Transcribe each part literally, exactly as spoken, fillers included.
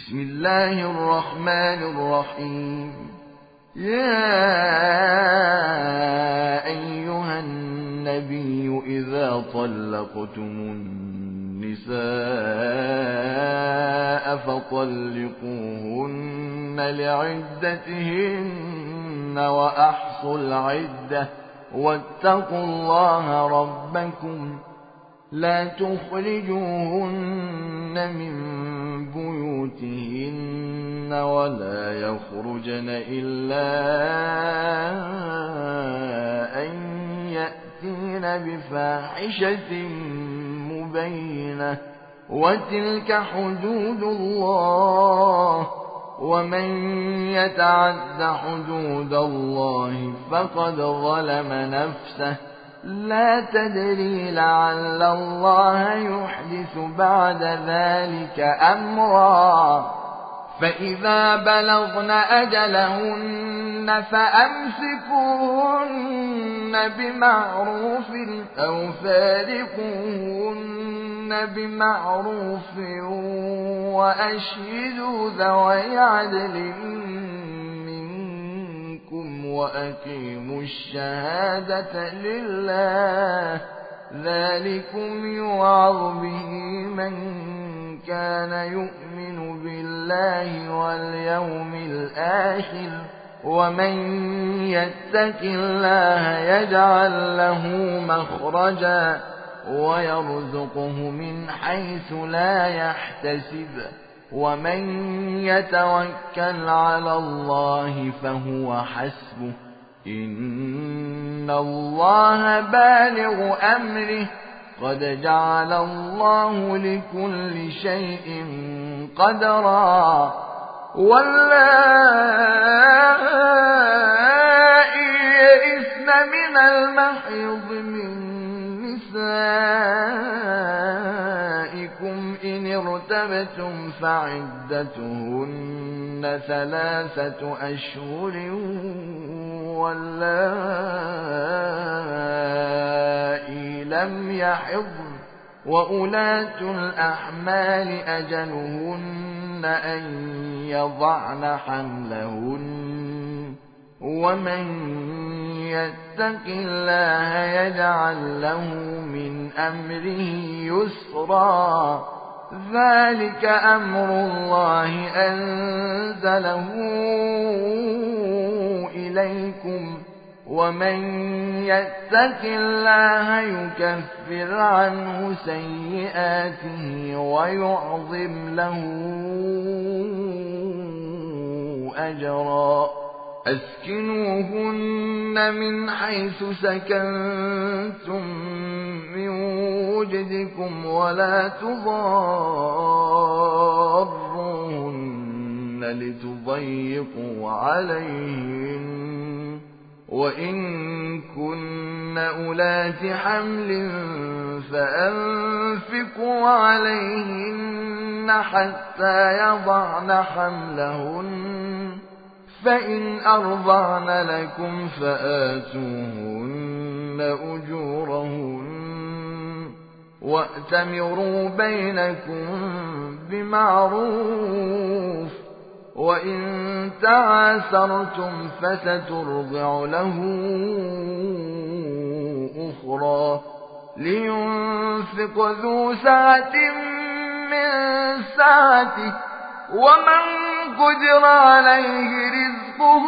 بسم الله الرحمن الرحيم. يا أيها النبي إذا طلقتم النساء فطلقوهن لعدتهن وأحصوا العدة واتقوا الله ربكم لا تخرجوهن من بيوتهن ولا يخرجن إلا أن يأتين بفاحشة مبينة وتلك حدود الله ومن يتعد حدود الله فقد ظلم نفسه لا تدري لعل الله يحدث بعد ذلك أمرا. فإذا بلغن أجلهن فأمسكوهن بمعروف أو فارقوهن بمعروف وأشهدوا ذوي عدل وأقيموا الشهادة لله ذلكم يوعظ به من كان يؤمن بالله واليوم الآخر ومن يتق الله يجعل له مخرجا ويرزقه من حيث لا يحتسب ومن يتوكل على الله فهو حسبه إن الله بالغ أمره قد جعل الله لكل شيء قدرا. واللائي يئسن من المحيض من نسائكم إن ارتبتم فعدتهن ثلاثة أشهر واللائي لم يحضن وأولاة الأحمال أجلهن أن يضعن حملهن ومن يتق الله يجعل له من أمره يسرا ذلك أمر الله أنزله إليكم ومن يتق الله يكفر عنه سيئاته ويعظم له أجرا. أسكنوهن من حيث سكنتم من وجدكم ولا تضاروهن لتضيقوا عليهن وإن كن أولات حمل فأنفقوا عليهن حتى يضعن حملهن فإن أرضعن لكم فآتوهن أجورهن وأتمروا بينكم بمعروف وإن تعاسرتم فسترضع له أخرى لينفق ذو سعة من سعته ومن قدر عليه رزقه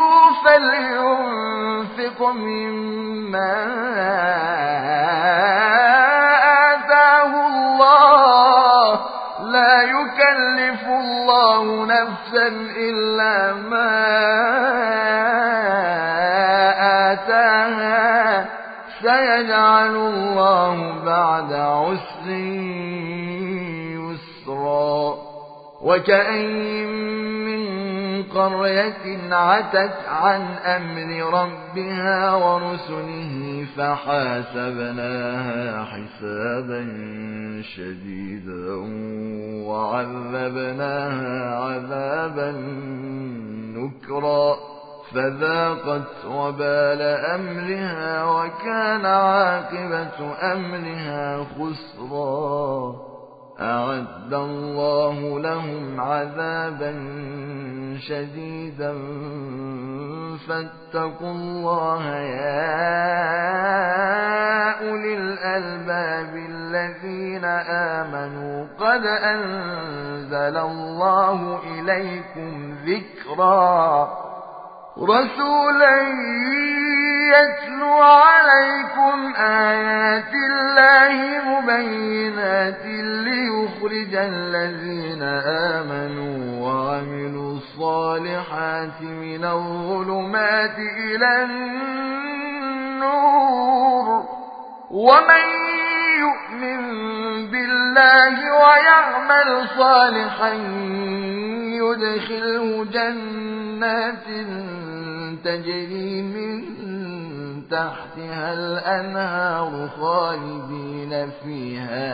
فلينفق مما آتاه الله لا يكلف الله نفسا إلا ما آتاها سيجعل الله بعد عسر يسرا. وكأين من قرية عتت عن أمر ربها ورسله فحاسبناها حسابا شديدا وعذبناها عذابا نكرا فذاقت وبال أمرها وكان عاقبة أمرها خسرا. أعد الله لهم عذابا شديدا فاتقوا الله يا أولي الألباب الذين آمنوا قد أنزل الله إليكم ذكرا رسولا يتلو عليكم آيات الله مبينات ليخرج الذين آمنوا وعملوا الصالحات من الظلمات إلى النور ومن يؤمن بالله ويعمل صالحا يدخله جنات تجري من تحتها الأنهار خالدين فيها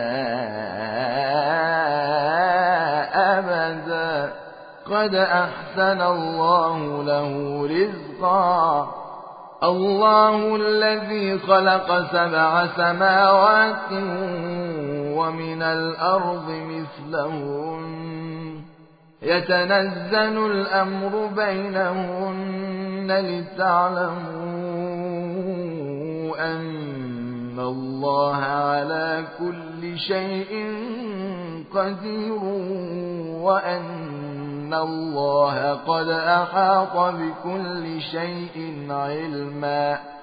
أبدا قد أحسن الله له رزقا الله الذي خلق سبع سماوات ومن الأرض مثلهن يتنزل الأمر بينهن لتعلموا أن الله على كل شيء قدير وأن الله قد أحاط بكل شيء علما